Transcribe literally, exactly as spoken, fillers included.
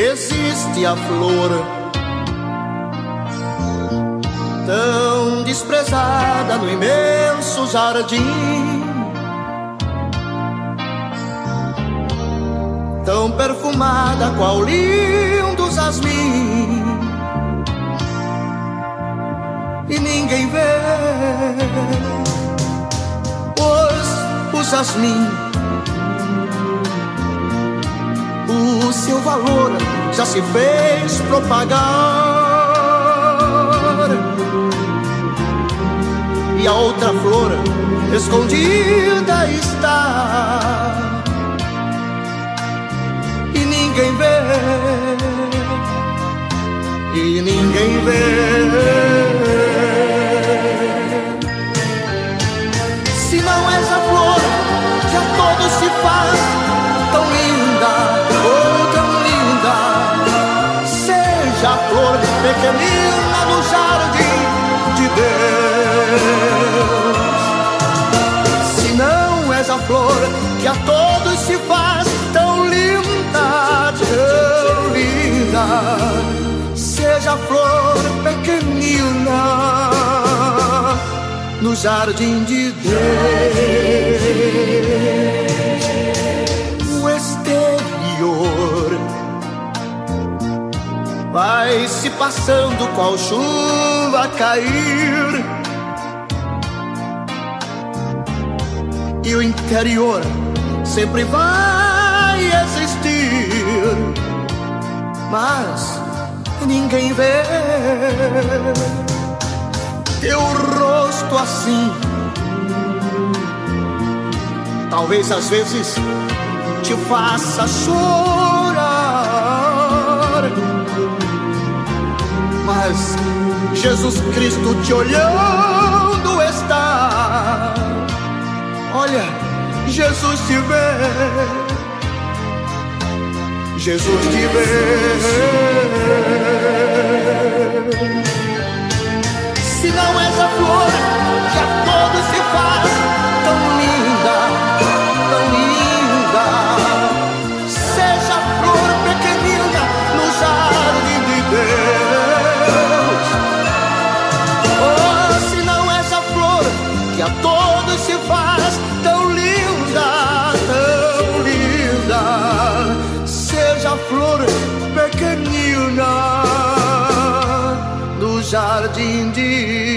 existe a flor tão desprezada no imenso jardim, tão perfumada qual lindo jasmim, e ninguém vê, pois o jasmim, o seu valor já se fez propagar, e a outra flor escondida está, e ninguém vê, e ninguém vê. Se não és a flor que a todos se faz tão linda, oh tão linda, seja a flor pequenina no jardim de Deus. Se não és a flor que a todos se faz tão linda, tão linda, seja a flor pequenina no jardim de Deus. O exterior vai se passando qual chuva a cair, e o interior sempre vai existir, mas ninguém vê teu rosto assim. Talvez às vezes te faça chorar, mas Jesus Cristo te olhando está. Olha, Jesus te vê, Jesus te vê. Se não és a flor que a todos se faz tão linda, tão linda, seja a flor pequenina no jardim de Deus. Oh, se não és a flor que a todos se faz tão linda, tão linda, seja a flor pequenina no jardim de